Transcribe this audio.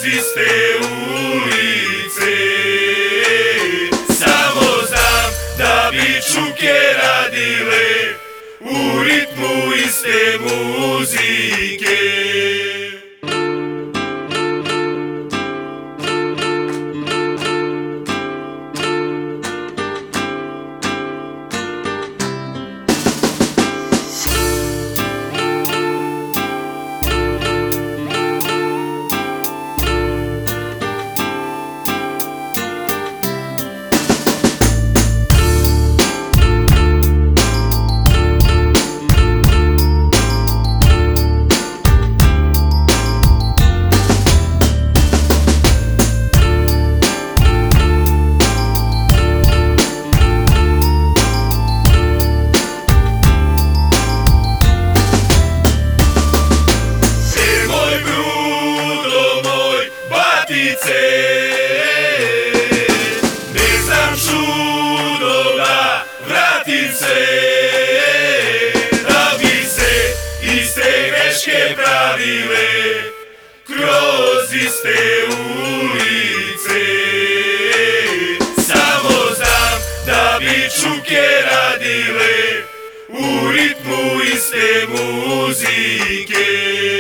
iste ulice. Samo znam da bi čuke radile u ritmu iste muzike. Ne znam čudo da vratim se, da bi se iste greške pravile kroz iste ulice. Samo znam da bi čuke radile u ritmu iste muzike.